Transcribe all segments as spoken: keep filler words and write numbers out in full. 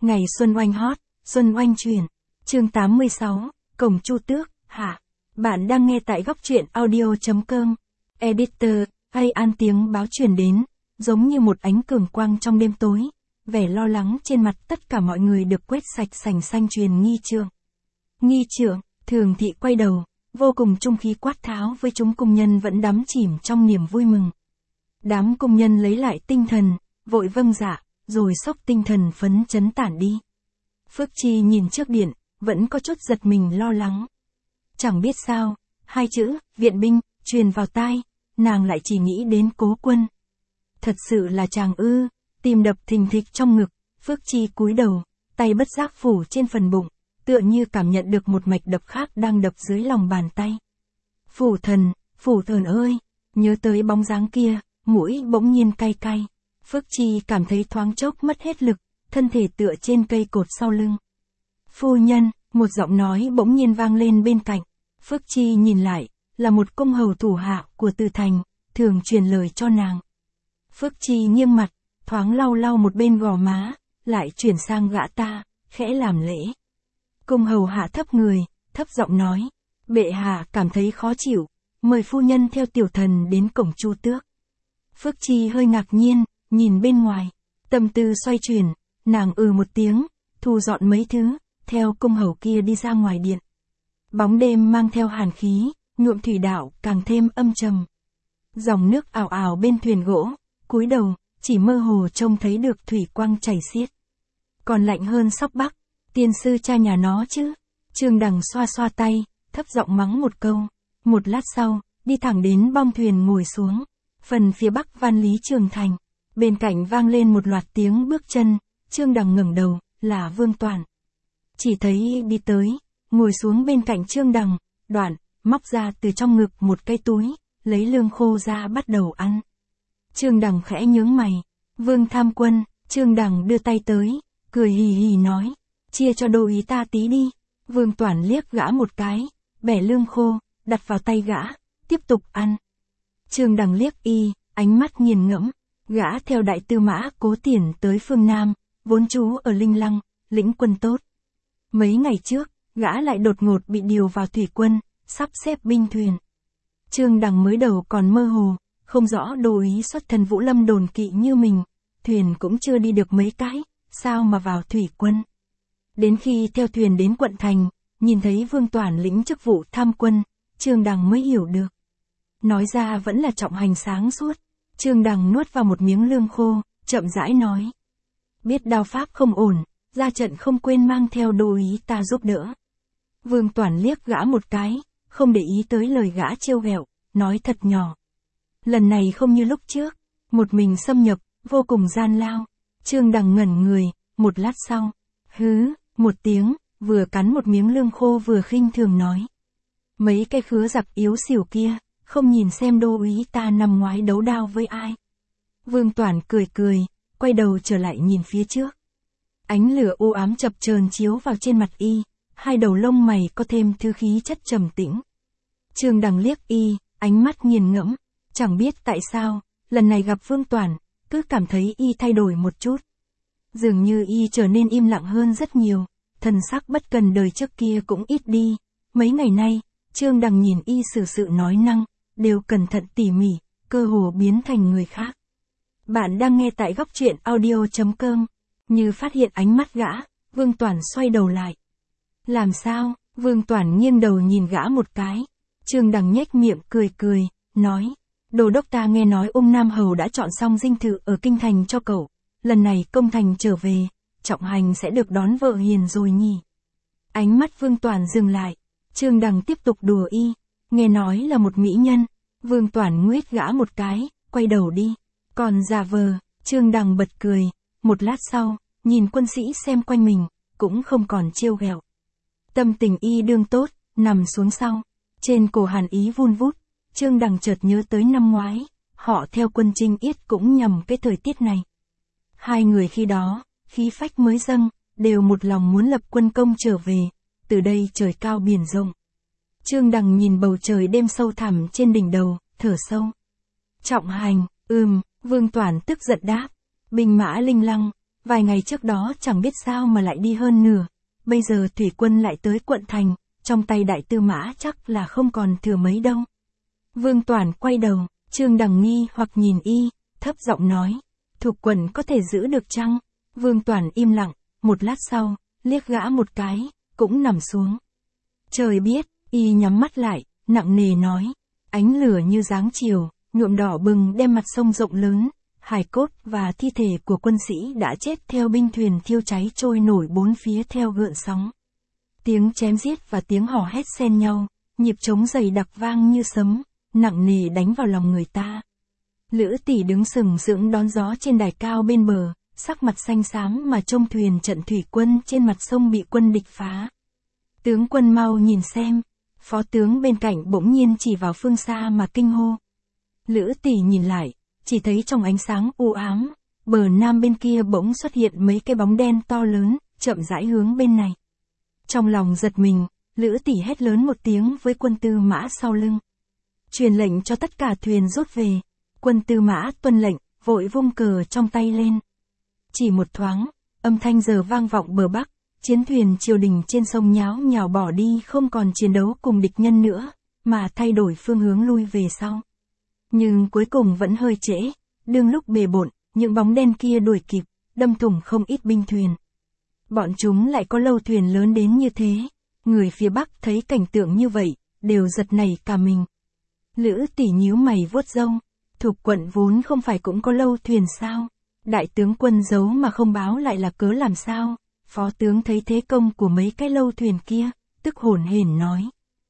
Ngày Xuân Oanh hot, Xuân Oanh truyền. Chương tám mươi sáu, Cổng Chu Tước, hạ. Bạn đang nghe tại góc truyện audio.com. Editor, hay an tiếng báo truyền đến, giống như một ánh cường quang trong đêm tối. Vẻ lo lắng trên mặt tất cả mọi người được quét sạch sành xanh truyền nghi trượng. Nghi trượng, Thường thị quay đầu, vô cùng trung khí quát tháo với chúng công nhân vẫn đắm chìm trong niềm vui mừng. Đám công nhân lấy lại tinh thần, vội vâng dạ, rồi xốc tinh thần phấn chấn tản đi. Phước Chi nhìn trước điện, vẫn có chút giật mình lo lắng. Chẳng biết sao, hai chữ, viện binh, truyền vào tai, nàng lại chỉ nghĩ đến Cố Quân. Thật sự là chàng ư, tim đập thình thịch trong ngực, Phước Chi cúi đầu, tay bất giác phủ trên phần bụng, tựa như cảm nhận được một mạch đập khác đang đập dưới lòng bàn tay. Phủ thần, phủ thần ơi, nhớ tới bóng dáng kia, mũi bỗng nhiên cay cay. Phước Chi cảm thấy thoáng chốc mất hết lực, thân thể tựa trên cây cột sau lưng. Phu nhân, một giọng nói bỗng nhiên vang lên bên cạnh. Phước Chi nhìn lại, là một công hầu thủ hạ của Từ Thành, thường truyền lời cho nàng. Phước Chi nghiêng mặt, thoáng lau lau một bên gò má, lại chuyển sang gã ta, khẽ làm lễ. Công hầu hạ thấp người, thấp giọng nói, bệ hạ cảm thấy khó chịu, mời phu nhân theo tiểu thần đến cổng Chu Tước. Phước Chi hơi ngạc nhiên, nhìn bên ngoài, tâm tư xoay chuyển, nàng ừ một tiếng, thu dọn mấy thứ, theo công hầu kia đi ra ngoài điện. Bóng đêm mang theo hàn khí, nhuộm thủy đạo càng thêm âm trầm. Dòng nước ảo ảo bên thuyền gỗ, cúi đầu, chỉ mơ hồ trông thấy được thủy quang chảy xiết. Còn lạnh hơn Sóc Bắc, tiên sư cha nhà nó chứ. Trương Đằng xoa xoa tay, thấp giọng mắng một câu. Một lát sau, đi thẳng đến bong thuyền ngồi xuống. Phần phía bắc Văn Lý Trường Thành. Bên cạnh vang lên một loạt tiếng bước chân, Trương Đằng ngẩng đầu, là Vương Toản. Chỉ thấy đi tới, ngồi xuống bên cạnh Trương Đằng, Đoạn, móc ra từ trong ngực một cái túi, lấy lương khô ra bắt đầu ăn. Trương Đằng khẽ nhướng mày, Vương Tham Quân, Trương Đằng đưa tay tới, cười hì hì nói, chia cho đô ý ta tí đi. Vương Toản liếc gã một cái, bẻ lương khô, đặt vào tay gã, tiếp tục ăn. Trương Đằng liếc y, ánh mắt nghiền ngẫm. Gã theo đại tư mã Cố Tiền tới phương Nam, vốn trú ở Linh Lăng, lĩnh quân tốt. Mấy ngày trước, gã lại đột ngột bị điều vào thủy quân, sắp xếp binh thuyền. Trương Đằng mới đầu còn mơ hồ, không rõ đô ý xuất thân Vũ Lâm đồn kỵ như mình, thuyền cũng chưa đi được mấy cái, sao mà vào thủy quân. Đến khi theo thuyền đến quận thành, nhìn thấy Vương Toản lĩnh chức vụ tham quân, Trương Đằng mới hiểu được. Nói ra vẫn là Trọng Hành sáng suốt. Trương Đằng nuốt vào một miếng lương khô, chậm rãi nói. Biết đao pháp không ổn, ra trận không quên mang theo đô ý ta giúp đỡ. Vương Toản liếc gã một cái, không để ý tới lời gã trêu ghẹo, nói thật nhỏ. Lần này không như lúc trước, một mình xâm nhập, vô cùng gian lao. Trương Đằng ngẩn người, một lát sau, hứ, một tiếng, vừa cắn một miếng lương khô vừa khinh thường nói. Mấy cái khứa giặc yếu xỉu kia, không nhìn xem đô úy ta năm ngoái đấu đao với ai. Vương Toản cười cười, quay đầu trở lại nhìn phía trước. Ánh lửa u ám chập chờn chiếu vào trên mặt y, hai đầu lông mày có thêm thứ khí chất trầm tĩnh. Trương Đằng liếc y, ánh mắt nghiền ngẫm, chẳng biết tại sao, lần này gặp Vương Toản, cứ cảm thấy y thay đổi một chút. Dường như y trở nên im lặng hơn rất nhiều, thần sắc bất cần đời trước kia cũng ít đi. Mấy ngày nay, Trương Đằng nhìn y xử sự nói năng, đều cẩn thận tỉ mỉ, cơ hồ biến thành người khác. Bạn đang nghe tại góc truyện audio.com. Như phát hiện ánh mắt gã, Vương Toản xoay đầu lại. Làm sao? Vương Toản nghiêng đầu nhìn gã một cái. Trương Đằng nhếch miệng cười cười, nói. Đô đốc ta nghe nói Ung Nam Hầu đã chọn xong dinh thự ở Kinh Thành cho cậu. Lần này công thành trở về, Trọng Hành sẽ được đón vợ hiền rồi nhỉ. Ánh mắt Vương Toản dừng lại. Trương Đằng tiếp tục đùa y. Nghe nói là một mỹ nhân. Vương Toản nguyết gã một cái, quay đầu đi. Còn giả vờ, Trương Đằng bật cười. Một lát sau, nhìn quân sĩ xem quanh mình, cũng không còn trêu ghẹo. Tâm tình y đương tốt, nằm xuống sau. Trên cổ hàn ý vun vút, Trương Đằng chợt nhớ tới năm ngoái, họ theo quân Trinh Yết cũng nhằm cái thời tiết này. Hai người khi đó, khí phách mới dâng, đều một lòng muốn lập quân công trở về, từ đây trời cao biển rộng. Trương Đằng nhìn bầu trời đêm sâu thẳm trên đỉnh đầu, thở sâu. Trọng Hành, ừm, Vương Toản tức giận đáp. Binh mã Linh Lăng, vài ngày trước đó chẳng biết sao mà lại đi hơn nửa, bây giờ thủy quân lại tới quận thành, trong tay đại tư mã chắc là không còn thừa mấy đâu. Vương Toản quay đầu, Trương Đằng nghi hoặc nhìn y, thấp giọng nói, thuộc quận có thể giữ được chăng? Vương Toản im lặng, một lát sau, liếc gã một cái, cũng nằm xuống. Trời biết, y nhắm mắt lại, nặng nề nói, ánh lửa như dáng chiều, nhuộm đỏ bừng đem mặt sông rộng lớn, hài cốt và thi thể của quân sĩ đã chết theo binh thuyền thiêu cháy trôi nổi bốn phía theo gợn sóng. Tiếng chém giết và tiếng hò hét xen nhau, nhịp trống dày đặc vang như sấm, nặng nề đánh vào lòng người ta. Lữ Tỷ đứng sừng sững đón gió trên đài cao bên bờ, sắc mặt xanh xám mà trông thuyền trận thủy quân trên mặt sông bị quân địch phá. Tướng quân mau nhìn xem, phó tướng bên cạnh bỗng nhiên chỉ vào phương xa mà kinh hô. Lữ Tỷ nhìn lại, chỉ thấy trong ánh sáng u ám, bờ nam bên kia bỗng xuất hiện mấy cái bóng đen to lớn, chậm rãi hướng bên này. Trong lòng giật mình, Lữ Tỷ hét lớn một tiếng với quân tư mã sau lưng. Truyền lệnh cho tất cả thuyền rút về. Quân tư mã tuân lệnh, vội vung cờ trong tay lên. Chỉ một thoáng, âm thanh giờ vang vọng bờ bắc, chiến thuyền triều đình trên sông nháo nhào bỏ đi không còn chiến đấu cùng địch nhân nữa, mà thay đổi phương hướng lui về sau. Nhưng cuối cùng vẫn hơi trễ, đương lúc bề bộn, những bóng đen kia đuổi kịp, đâm thủng không ít binh thuyền. Bọn chúng lại có lâu thuyền lớn đến như thế, người phía bắc thấy cảnh tượng như vậy, đều giật nảy cả mình. Lữ Tỷ nhíu mày vuốt râu, thuộc quận vốn không phải cũng có lâu thuyền sao? Đại tướng quân giấu mà không báo lại là cớ làm sao? Phó tướng thấy thế công của mấy cái lâu thuyền kia, tức hổn hển nói.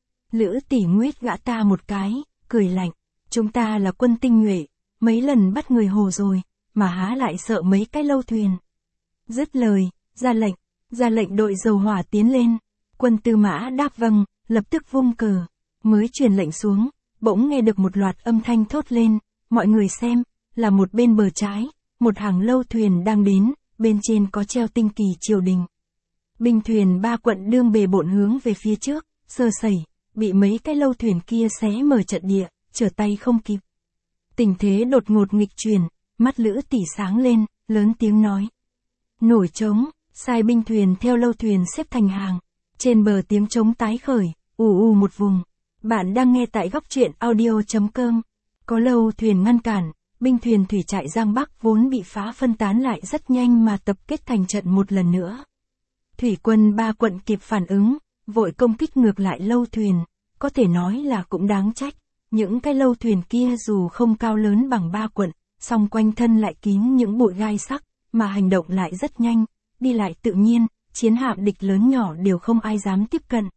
Lữ Tỷ nguyết gã ta một cái, cười lạnh, chúng ta là quân tinh nhuệ, mấy lần bắt người hồ rồi, mà há lại sợ mấy cái lâu thuyền. Dứt lời, ra lệnh, ra lệnh đội dầu hỏa tiến lên, quân tư mã đáp vâng, lập tức vung cờ, mới truyền lệnh xuống, bỗng nghe được một loạt âm thanh thốt lên, mọi người xem, là một bên bờ trái, một hàng lâu thuyền đang đến, bên trên có treo tinh kỳ triều đình. Binh thuyền ba quận đương bề bộn hướng về phía trước, sơ sẩy, bị mấy cái lâu thuyền kia xé mở trận địa, trở tay không kịp. Tình thế đột ngột nghịch chuyển, mắt Lữ Tỷ sáng lên, lớn tiếng nói. Nổi trống, sai binh thuyền theo lâu thuyền xếp thành hàng, trên bờ tiếng trống tái khởi, ù ù một vùng. Bạn đang nghe tại góc truyện audio chấm com. Có lâu thuyền ngăn cản, binh thuyền thủy trại Giang Bắc vốn bị phá phân tán lại rất nhanh mà tập kết thành trận một lần nữa. Thủy quân ba quận kịp phản ứng, vội công kích ngược lại lâu thuyền, có thể nói là cũng đáng trách. Những cái lâu thuyền kia dù không cao lớn bằng ba quận, song quanh thân lại kín những bụi gai sắc, mà hành động lại rất nhanh, đi lại tự nhiên, chiến hạm địch lớn nhỏ đều không ai dám tiếp cận.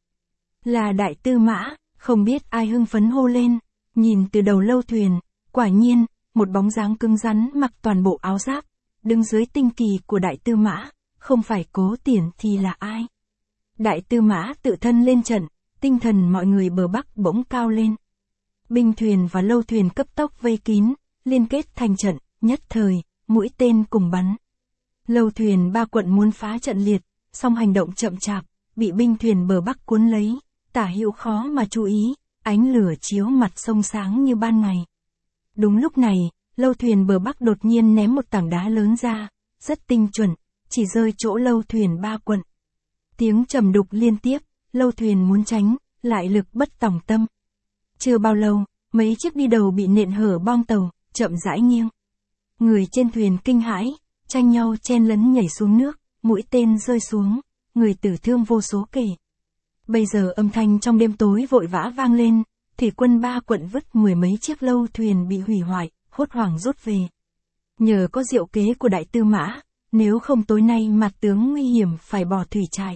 Là đại tư mã, không biết ai hưng phấn hô lên, nhìn từ đầu lâu thuyền, quả nhiên, một bóng dáng cứng rắn mặc toàn bộ áo giáp, đứng dưới tinh kỳ của đại tư mã, không phải Cố Tiền thì là ai? Đại tư mã tự thân lên trận, tinh thần mọi người bờ bắc bỗng cao lên. Binh thuyền và lâu thuyền cấp tốc vây kín, liên kết thành trận, nhất thời, mũi tên cùng bắn. Lâu thuyền ba quận muốn phá trận liệt, song hành động chậm chạp, bị binh thuyền bờ bắc cuốn lấy, tả hữu khó mà chú ý, ánh lửa chiếu mặt sông sáng như ban ngày. Đúng lúc này, lâu thuyền bờ bắc đột nhiên ném một tảng đá lớn ra, rất tinh chuẩn, chỉ rơi chỗ lâu thuyền ba quận. Tiếng trầm đục liên tiếp, lâu thuyền muốn tránh, lại lực bất tòng tâm. Chưa bao lâu, mấy chiếc đi đầu bị nện hở bong tàu, chậm rãi nghiêng. Người trên thuyền kinh hãi, tranh nhau chen lấn nhảy xuống nước, mũi tên rơi xuống, người tử thương vô số kể. Bây giờ âm thanh trong đêm tối vội vã vang lên, thủy quân ba quận vứt mười mấy chiếc lâu thuyền bị hủy hoại, hốt hoảng rút về. Nhờ có diệu kế của đại tư mã, nếu không tối nay mặt tướng nguy hiểm phải bỏ thủy trại.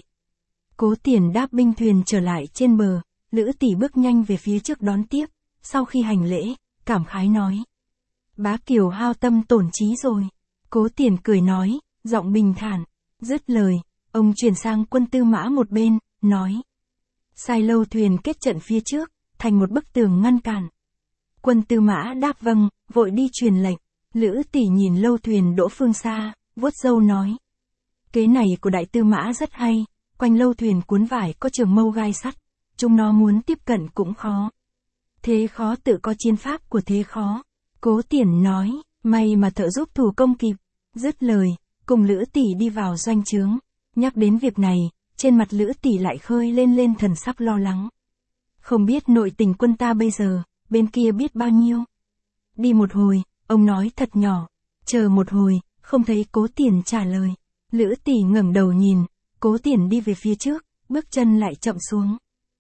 Cố Tiền đáp binh thuyền trở lại trên bờ, Lữ Tỷ bước nhanh về phía trước đón tiếp, sau khi hành lễ, cảm khái nói. Bá Kiều hao tâm tổn trí rồi. Cố Tiền cười nói, giọng bình thản, dứt lời, ông chuyển sang quân tư mã một bên, nói. Sai lâu thuyền kết trận phía trước, thành một bức tường ngăn cản. Quân tư mã đáp vâng, vội đi truyền lệnh. Lữ Tỷ nhìn lâu thuyền đỗ phương xa, vuốt râu nói. Kế này của đại tư mã rất hay, quanh lâu thuyền cuốn vải có trường mâu gai sắt, chúng nó muốn tiếp cận cũng khó. Thế khó tự có chiến pháp của thế khó. Cố Tiền nói, may mà thợ giúp thủ công kịp. Dứt lời, cùng Lữ tỷ đi vào doanh trướng. Nhắc đến việc này, trên mặt Lữ tỷ lại khơi lên lên thần sắc lo lắng. Không biết nội tình quân ta bây giờ, bên kia biết bao nhiêu. Đi một hồi, ông nói thật nhỏ. Chờ một hồi, không thấy Cố Tiền trả lời. Lữ tỷ ngẩng đầu nhìn, Cố Tiền đi về phía trước, bước chân lại chậm xuống.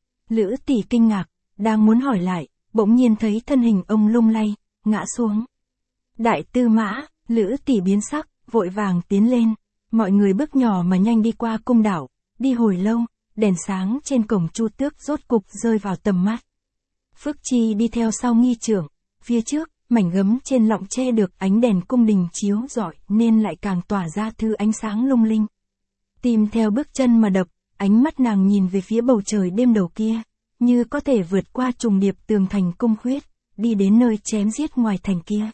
Lữ tỷ kinh ngạc, đang muốn hỏi lại, bỗng nhiên thấy thân hình ông lung lay, ngã xuống. Đại tư mã, Lữ tỷ biến sắc, vội vàng tiến lên. Mọi người bước nhỏ mà nhanh đi qua cung đảo, đi hồi lâu, đèn sáng trên cổng Chu Tước rốt cục rơi vào tầm mắt. Phước Chi đi theo sau nghi trưởng, phía trước, mảnh gấm trên lọng che được ánh đèn cung đình chiếu rọi nên lại càng tỏa ra thứ ánh sáng lung linh. Tìm theo bước chân mà đập, ánh mắt nàng nhìn về phía bầu trời đêm đầu kia, như có thể vượt qua trùng điệp tường thành cung khuyết, đi đến nơi chém giết ngoài thành kia.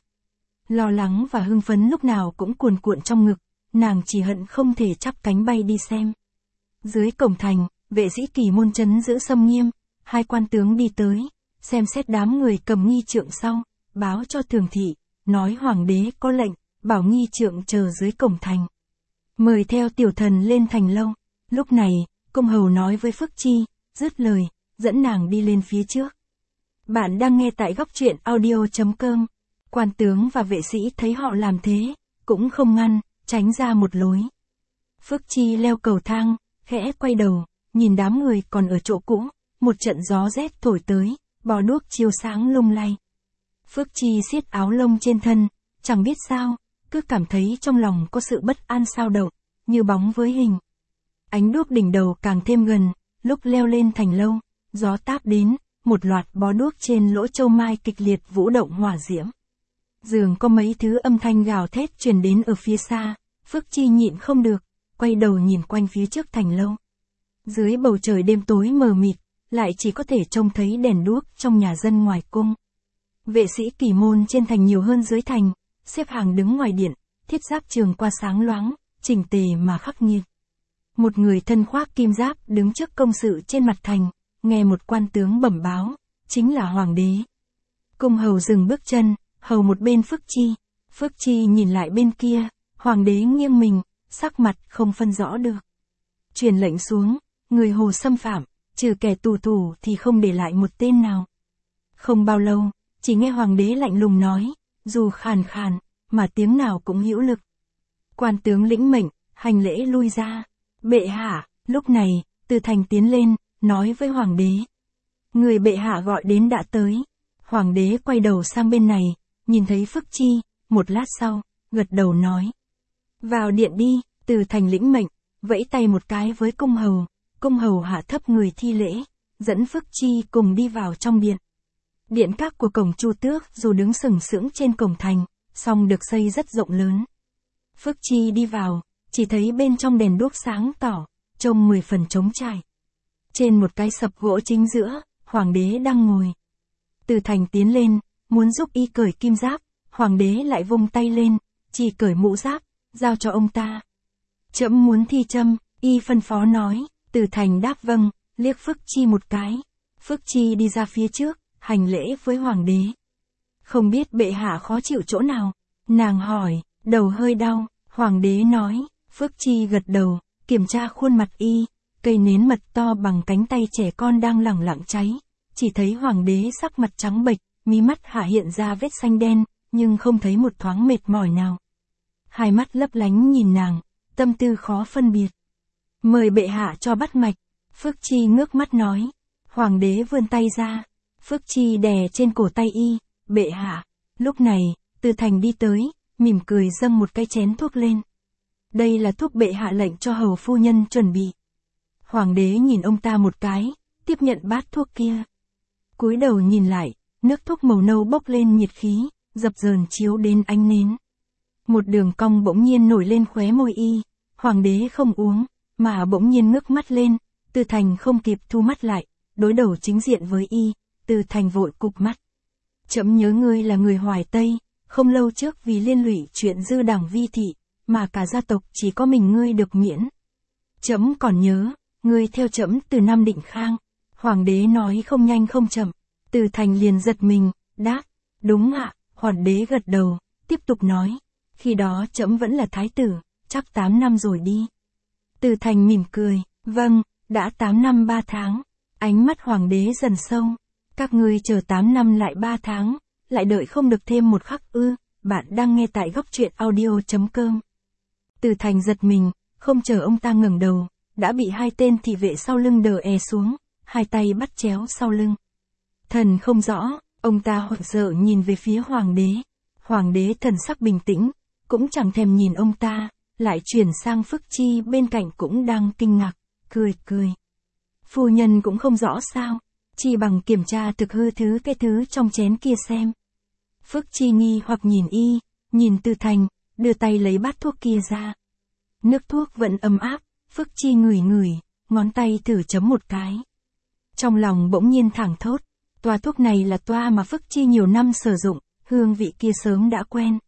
Lo lắng và hưng phấn lúc nào cũng cuồn cuộn trong ngực, nàng chỉ hận không thể chắp cánh bay đi xem. Dưới cổng thành, vệ sĩ Kỳ Môn trấn giữ xâm nghiêm, hai quan tướng đi tới, xem xét đám người cầm nghi trượng sau, báo cho Thường thị, nói hoàng đế có lệnh, bảo nghi trượng chờ dưới cổng thành. Mời theo tiểu thần lên thành lâu. Lúc này, công hầu nói với Phước Chi, dứt lời, dẫn nàng đi lên phía trước. Bạn đang nghe tại góc truyện audio chấm com. Quan tướng và vệ sĩ thấy họ làm thế, cũng không ngăn, tránh ra một lối. Phước Chi leo cầu thang, khẽ quay đầu, nhìn đám người còn ở chỗ cũ, một trận gió rét thổi tới, bó đuốc chiếu sáng lung lay. Phước Chi siết áo lông trên thân, chẳng biết sao, cứ cảm thấy trong lòng có sự bất an xao động, như bóng với hình. Ánh đuốc đỉnh đầu càng thêm gần, lúc leo lên thành lâu, gió táp đến, một loạt bó đuốc trên lỗ châu mai kịch liệt vũ động hỏa diễm. Dường có mấy thứ âm thanh gào thét truyền đến ở phía xa, Phước Chi nhịn không được, quay đầu nhìn quanh phía trước thành lâu. Dưới bầu trời đêm tối mờ mịt, lại chỉ có thể trông thấy đèn đuốc trong nhà dân ngoài cung. Vệ sĩ Kỳ Môn trên thành nhiều hơn dưới thành, xếp hàng đứng ngoài điện, thiết giáp trường qua sáng loáng, chỉnh tề mà khắc nghiệt. Một người thân khoác kim giáp đứng trước công sự trên mặt thành, nghe một quan tướng bẩm báo, chính là hoàng đế. Cung hầu dừng bước chân, hầu một bên Phước Chi. Phước Chi nhìn lại bên kia, hoàng đế nghiêng mình, sắc mặt không phân rõ được. Truyền lệnh xuống, người Hồ xâm phạm, trừ kẻ tù tù thì không để lại một tên nào. Không bao lâu, chỉ nghe hoàng đế lạnh lùng nói, dù khàn khàn, mà tiếng nào cũng hữu lực. Quan tướng lĩnh mệnh, hành lễ lui ra. Bệ hạ, lúc này, Từ Thành tiến lên, nói với hoàng đế. Người bệ hạ gọi đến đã tới. Hoàng đế quay đầu sang bên này, nhìn thấy Phước Chi, một lát sau, gật đầu nói. Vào điện đi. Từ Thành lĩnh mệnh, vẫy tay một cái với cung hầu. Cung hầu hạ thấp người thi lễ, dẫn Phước Chi cùng đi vào trong điện. Điện các của cổng Chu Tước dù đứng sừng sững trên cổng thành, song được xây rất rộng lớn. Phước Chi đi vào, chỉ thấy bên trong đèn đuốc sáng tỏ, trông mười phần trống trải. Trên một cái sập gỗ chính giữa, hoàng đế đang ngồi. Từ Thành tiến lên, muốn giúp y cởi kim giáp, hoàng đế lại vung tay lên, chỉ cởi mũ giáp, giao cho ông ta. Trẫm muốn thi châm, y phân phó nói. Từ Thành đáp vâng, liếc Phước Chi một cái. Phước Chi đi ra phía trước, hành lễ với hoàng đế. Không biết bệ hạ khó chịu chỗ nào? Nàng hỏi, đầu hơi đau, hoàng đế nói. Phước Chi gật đầu, kiểm tra khuôn mặt y, cây nến mật to bằng cánh tay trẻ con đang lẳng lặng cháy. Chỉ thấy hoàng đế sắc mặt trắng bệch, mí mắt hạ hiện ra vết xanh đen, nhưng không thấy một thoáng mệt mỏi nào. Hai mắt lấp lánh nhìn nàng, tâm tư khó phân biệt. Mời bệ hạ cho bắt mạch. Phước Chi ngước mắt nói. Hoàng đế vươn tay ra. Phước Chi đè trên cổ tay y. Bệ hạ. Lúc này, Từ Thành đi tới, mỉm cười dâng một cái chén thuốc lên. Đây là thuốc bệ hạ lệnh cho hầu phu nhân chuẩn bị. Hoàng đế nhìn ông ta một cái, tiếp nhận bát thuốc kia. Cúi đầu nhìn lại, nước thuốc màu nâu bốc lên nhiệt khí, dập dờn chiếu đến ánh nến. Một đường cong bỗng nhiên nổi lên khóe môi y. Hoàng đế không uống, mà bỗng nhiên ngước mắt lên. Từ Thành không kịp thu mắt lại, đối đầu chính diện với y. Từ Thành vội cụp mắt. Trẫm nhớ ngươi là người Hoài Tây, không lâu trước vì liên lụy chuyện dư đảng vi thị, mà cả gia tộc chỉ có mình ngươi được miễn. Trẫm còn nhớ, ngươi theo trẫm từ năm Định Khang. Hoàng đế nói không nhanh không chậm. Từ Thành liền giật mình, đáp, đúng ạ. Hoàng đế gật đầu, tiếp tục nói, khi đó trẫm vẫn là thái tử, chắc tám năm rồi đi. Từ Thành mỉm cười, vâng, đã tám năm ba tháng. Ánh mắt hoàng đế dần sâu. Các ngươi chờ tám năm lại ba tháng, lại đợi không được thêm một khắc ư? Bạn đang nghe tại góc truyện audio.com. Từ Thành giật mình, không chờ ông ta ngẩng đầu, đã bị hai tên thị vệ sau lưng đờ è xuống, hai tay bắt chéo sau lưng. Thần không rõ, ông ta hoảng sợ nhìn về phía hoàng đế. Hoàng đế thần sắc bình tĩnh, cũng chẳng thèm nhìn ông ta, lại chuyển sang Phước Chi bên cạnh cũng đang kinh ngạc, cười cười. Phu nhân cũng không rõ sao, chỉ bằng kiểm tra thực hư thứ cái thứ trong chén kia xem. Phước Chi nghi hoặc nhìn y, nhìn Từ Thành, đưa tay lấy bát thuốc kia ra. Nước thuốc vẫn ấm áp, Phước Chi ngửi ngửi, ngón tay thử chấm một cái. Trong lòng bỗng nhiên thảng thốt, toa thuốc này là toa mà Phước Chi nhiều năm sử dụng, hương vị kia sớm đã quen.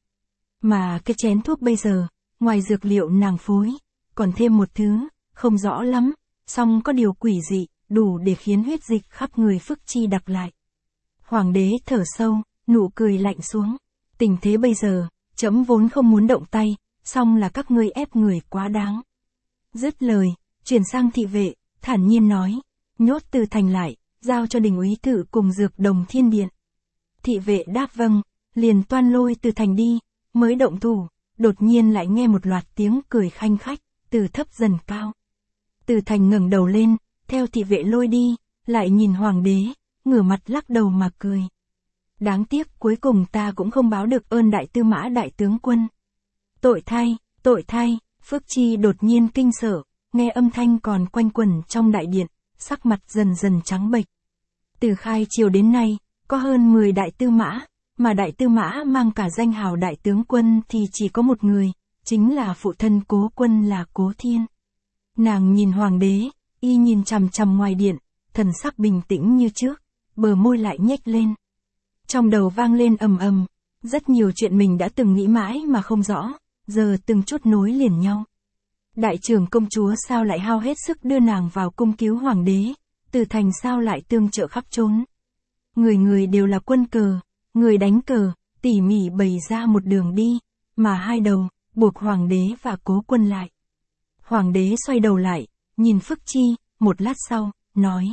Mà cái chén thuốc bây giờ, ngoài dược liệu nàng phối, còn thêm một thứ, không rõ lắm, song có điều quỷ dị, đủ để khiến huyết dịch khắp người Phước Chi đặc lại. Hoàng đế thở sâu, nụ cười lạnh xuống. Tình thế bây giờ, trẫm vốn không muốn động tay, song là các ngươi ép người quá đáng. Dứt lời, chuyển sang thị vệ, thản nhiên nói, nhốt Từ Thành lại, giao cho đình úy tự cùng dược đồng thiên điện. Thị vệ đáp vâng, liền toan lôi Từ Thành đi, mới động thủ, đột nhiên lại nghe một loạt tiếng cười khanh khách, từ thấp dần cao. Từ Thành ngẩng đầu lên, theo thị vệ lôi đi, lại nhìn hoàng đế, ngửa mặt lắc đầu mà cười. Đáng tiếc cuối cùng ta cũng không báo được ơn đại tư mã đại tướng quân. Tội thay, tội thay, Phước Chi đột nhiên kinh sợ, nghe âm thanh còn quanh quẩn trong đại điện, sắc mặt dần dần trắng bệch. Từ khai triều đến nay, có hơn mười đại tư mã, mà đại tư mã mang cả danh hào đại tướng quân thì chỉ có một người, chính là phụ thân Cố Quân là Cố Thiên. Nàng nhìn hoàng đế, y nhìn chằm chằm ngoài điện, thần sắc bình tĩnh như trước, bờ môi lại nhếch lên. Trong đầu vang lên ầm ầm, rất nhiều chuyện mình đã từng nghĩ mãi mà không rõ, giờ từng chút nối liền nhau. Đại trưởng công chúa sao lại hao hết sức đưa nàng vào cung cứu hoàng đế, Từ Thành sao lại tương trợ khắp trốn. Người người đều là quân cờ, người đánh cờ, tỉ mỉ bày ra một đường đi, mà hai đầu, buộc hoàng đế và Cố Quân lại. Hoàng đế xoay đầu lại, nhìn Phước Chi, một lát sau, nói.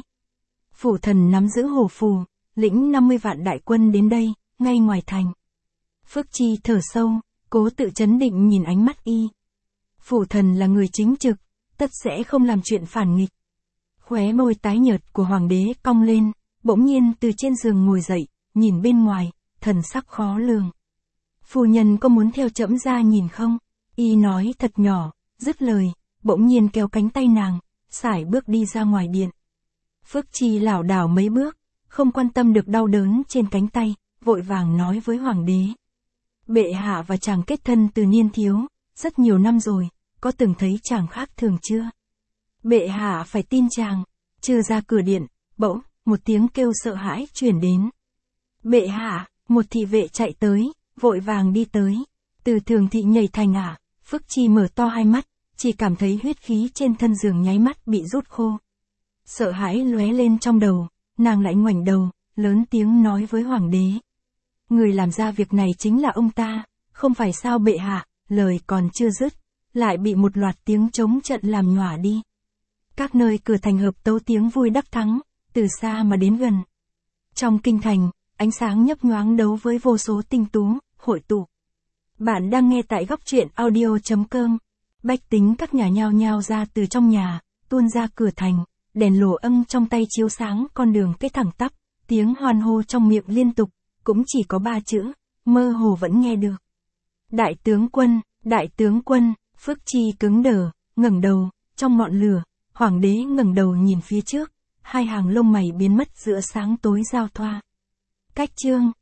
Phủ thần nắm giữ hồ phù, lĩnh năm mươi vạn đại quân đến đây, ngay ngoài thành. Phước Chi thở sâu, cố tự trấn định nhìn ánh mắt y. Phủ thần là người chính trực, tất sẽ không làm chuyện phản nghịch. Khóe môi tái nhợt của hoàng đế cong lên, bỗng nhiên từ trên giường ngồi dậy, nhìn bên ngoài, thần sắc khó lường. Phu nhân có muốn theo trẫm ra nhìn không? Y nói thật nhỏ, dứt lời, bỗng nhiên kéo cánh tay nàng, sải bước đi ra ngoài điện. Phước Chi lảo đảo mấy bước, không quan tâm được đau đớn trên cánh tay, vội vàng nói với hoàng đế. Bệ hạ và chàng kết thân từ niên thiếu, rất nhiều năm rồi, có từng thấy chàng khác thường chưa? Bệ hạ phải tin chàng. Chưa ra cửa điện, bỗng, một tiếng kêu sợ hãi truyền đến. Bệ hạ, một thị vệ chạy tới, vội vàng đi tới. Từ Thường thị nhảy thành ả, Phước Chi mở to hai mắt, chỉ cảm thấy huyết khí trên thân giường nháy mắt bị rút khô. Sợ hãi lóe lên trong đầu, nàng lại ngoảnh đầu, lớn tiếng nói với hoàng đế. Người làm ra việc này chính là ông ta, không phải sao bệ hạ? Lời còn chưa dứt, lại bị một loạt tiếng trống trận làm nhòa đi. Các nơi cửa thành hợp tấu tiếng vui đắc thắng, từ xa mà đến gần. Trong kinh thành, ánh sáng nhấp nhoáng đấu với vô số tinh tú, hội tụ. Bạn đang nghe tại góc truyện audio.com. Bách tính các nhà nhao nhao ra từ trong nhà, tuôn ra cửa thành, đèn lồ âm trong tay chiếu sáng con đường cái thẳng tắp, tiếng hoan hô trong miệng liên tục, cũng chỉ có ba chữ, mơ hồ vẫn nghe được. Đại tướng quân, đại tướng quân, Phước Chi cứng đờ, ngẩng đầu, trong ngọn lửa, hoàng đế ngẩng đầu nhìn phía trước, hai hàng lông mày biến mất giữa sáng tối giao thoa. Cách chương